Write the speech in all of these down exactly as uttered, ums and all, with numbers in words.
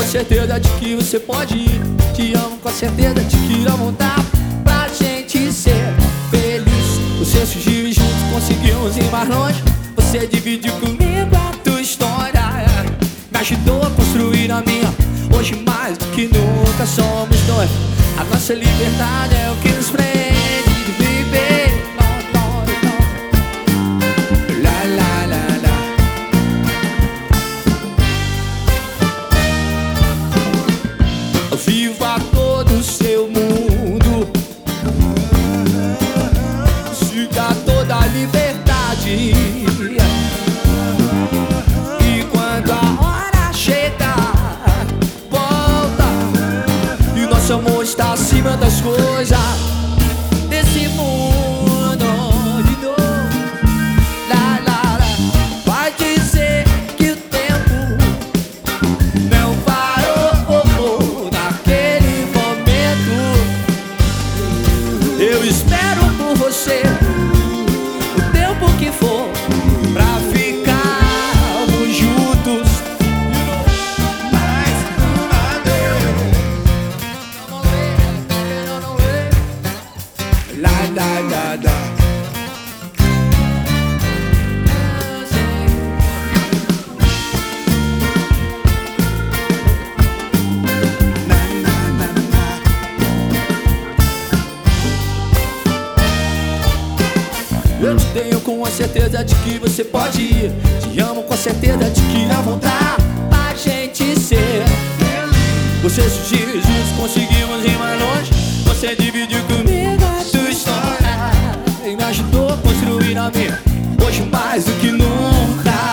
certeza de que você pode ir. Te amo com a certeza de que irá voltar pra gente ser feliz. Você surgiu e juntos conseguimos ir mais longe. Você dividiu comigo a tua história, me ajudou a construir a minha. Hoje mais do que nunca somos dois. A nossa liberdade é o que nos prende de viver. Lá, lá, lá, lá. Viva todo o seu mundo, siga toda a liberdade. E quando a hora chegar, volta. E nosso amor está acima das coisas desse mundo de novo. Lá, lá, lá. Vai dizer que o tempo não parou naquele momento. Eu espero por você o tempo que for pra ficarmos juntos mais uma vez. Lá, lá, lá, lá. Eu te tenho com a certeza de que você pode ir. Te amo com a certeza de que irá voltar a gente ser feliz. Você surgiu e juntos conseguimos ir mais longe. Você dividiu comigo a sua história e me ajudou a construir a minha. Hoje mais do que nunca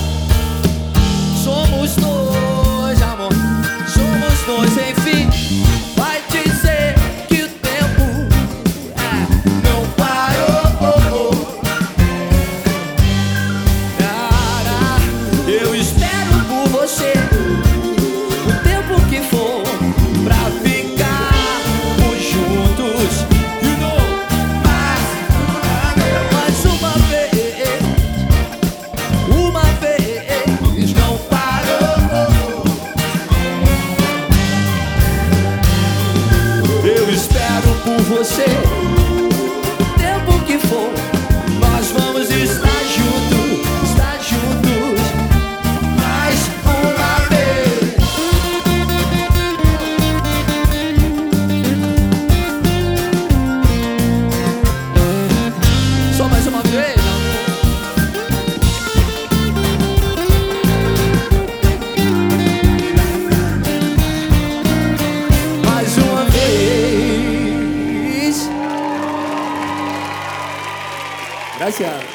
somos dois, amor. Somos dois, enfim. Vai dizer que o tempo é, não parou. Eu espero por você o tempo que for pra ficarmos juntos. You know, mais uma vez, uma vez, não parou. Eu espero por você o tempo que for. Nós vamos estar juntos, estar juntos mais uma vez. Só mais uma vez, amor. Mais uma vez. Gracias.